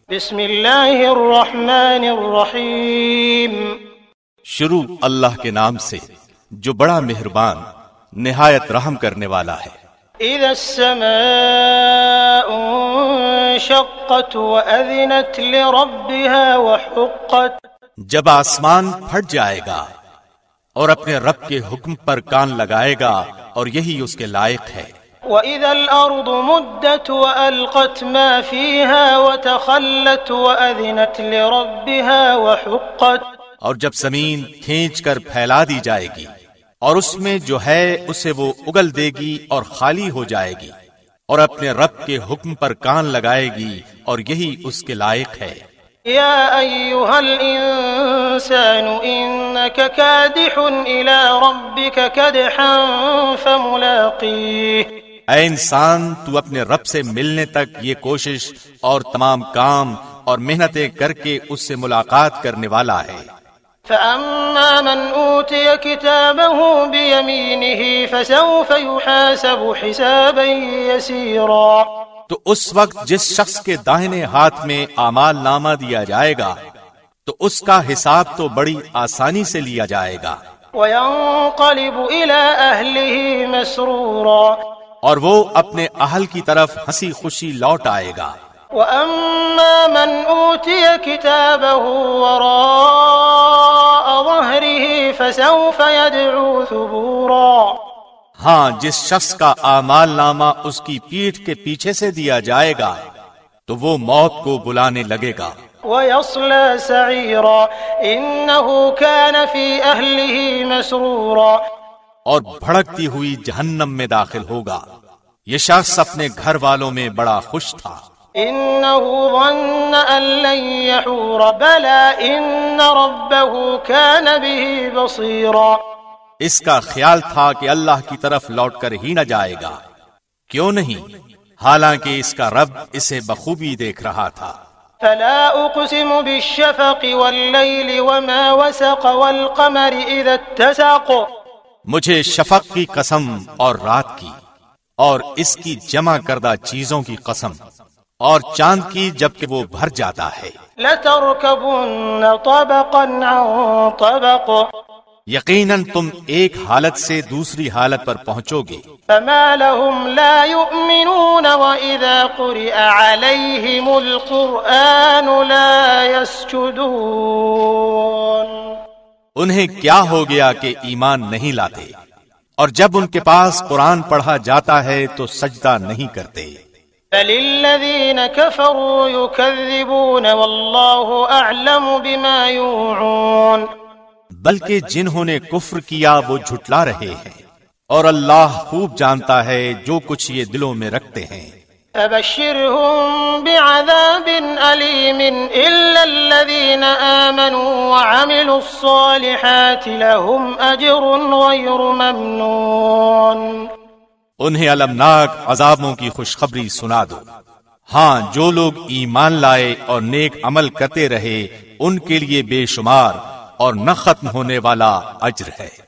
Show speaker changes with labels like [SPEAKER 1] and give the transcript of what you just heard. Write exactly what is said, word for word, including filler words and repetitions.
[SPEAKER 1] بسم اللہ الرحمن الرحیم.
[SPEAKER 2] شروع اللہ کے نام سے جو بڑا مہربان نہایت رحم کرنے والا ہے.
[SPEAKER 1] اذا السماء انشقت وأذنت لربها وحقت.
[SPEAKER 2] جب آسمان پھٹ جائے گا اور اپنے رب کے حکم پر کان لگائے گا اور یہی اس کے لائق ہے.
[SPEAKER 1] وَإِذَا الْأَرْضُ مُدَّتْ وَأَلْقَتْ مَا فِيهَا وَتَخَلَّتْ وَأَذِنَتْ لِرَبِّهَا وَحُقَّتْ.
[SPEAKER 2] اور جب زمین کھینچ کر پھیلا دی جائے گی اور اس میں جو ہے اسے وہ اگل دے گی اور خالی ہو جائے گی اور اپنے رب کے حکم پر کان لگائے گی اور یہی اس کے لائق ہے.
[SPEAKER 1] يا أيها الإنسان إنك كادح إلى ربك كدحا فملاقيه.
[SPEAKER 2] اے انسان، تو اپنے رب سے ملنے تک یہ کوشش اور تمام کام اور محنتیں کر کے اس سے ملاقات کرنے والا ہے.
[SPEAKER 1] فأما من أوتي كتابه بيمينه فسوف يحاسب حسابا يسيرا.
[SPEAKER 2] تو اس وقت جس شخص کے داہنے ہاتھ میں اعمال نامہ دیا جائے گا تو اس کا حساب تو بڑی آسانی سے لیا جائے گا.
[SPEAKER 1] وينقلب إلى أهله مسرورا.
[SPEAKER 2] اور وہ اپنے اہل کی طرف ہنسی خوشی لوٹ آئے گا.
[SPEAKER 1] وَأَمَّا مَنْ أُوتِيَ كِتَابَهُ وَرَاءَ ظَهْرِهِ فَسَوْفَ يَدْعُو ثُبُورًا.
[SPEAKER 2] ہاں، جس شخص کا اعمال نامہ اس کی پیٹھ کے پیچھے سے دیا جائے گا تو وہ موت کو بلانے لگے گا.
[SPEAKER 1] وَيَصْلَى سَعِيرًا إِنَّهُ كَانَ فِي أَهْلِهِ مَسْرُورًا.
[SPEAKER 2] اور بھڑکتی ہوئی جہنم میں داخل ہوگا. یہ شخص اپنے گھر والوں میں بڑا خوش تھا.
[SPEAKER 1] إِنَّهُ ظَنَّ أَن لَّن يَحُورَ بَلَىٰ إِنَّ رَبَّهُ كَانَ بِهِ بَصِيرًا.
[SPEAKER 2] اس کا خیال تھا کہ اللہ کی طرف لوٹ کر ہی نہ جائے گا. کیوں نہیں، حالانکہ اس کا رب اسے بخوبی دیکھ رہا تھا.
[SPEAKER 1] فلا اقسم بالشفق والليل وما وسق والقمر اذا اتسق.
[SPEAKER 2] مجھے شفق کی قسم اور رات کی اور اس کی جمع کردہ چیزوں کی قسم اور چاند کی جبکہ وہ بھر جاتا ہے.
[SPEAKER 1] لتركبن طبقا عن طبق.
[SPEAKER 2] یقیناً تم ایک حالت سے دوسری حالت پر پہنچو گے.
[SPEAKER 1] فما لهم لا يؤمنون وإذا قرئ عليهم القرآن لا يسجدون.
[SPEAKER 2] انہیں کیا ہو گیا کہ ایمان نہیں لاتے اور جب ان کے پاس قرآن پڑھا جاتا ہے تو سجدہ نہیں کرتے.
[SPEAKER 1] بل الذين كفروا يكذبون والله أعلم بما يوعون.
[SPEAKER 2] بلکہ جنہوں نے کفر کیا وہ جھٹلا رہے ہیں اور اللہ خوب جانتا ہے جو کچھ یہ دلوں میں رکھتے ہیں.
[SPEAKER 1] فبشرهم بعذاب أليم إلا الذين آمنوا وعملوا الصالحات لهم أجر غير ممنون.
[SPEAKER 2] انہیں المناک عذابوں کی خوشخبری سنا دو. ہاں، جو لوگ ایمان لائے اور نیک عمل کرتے رہے ان کے لیے بے شمار اور نہ ختم ہونے والا اجر ہے.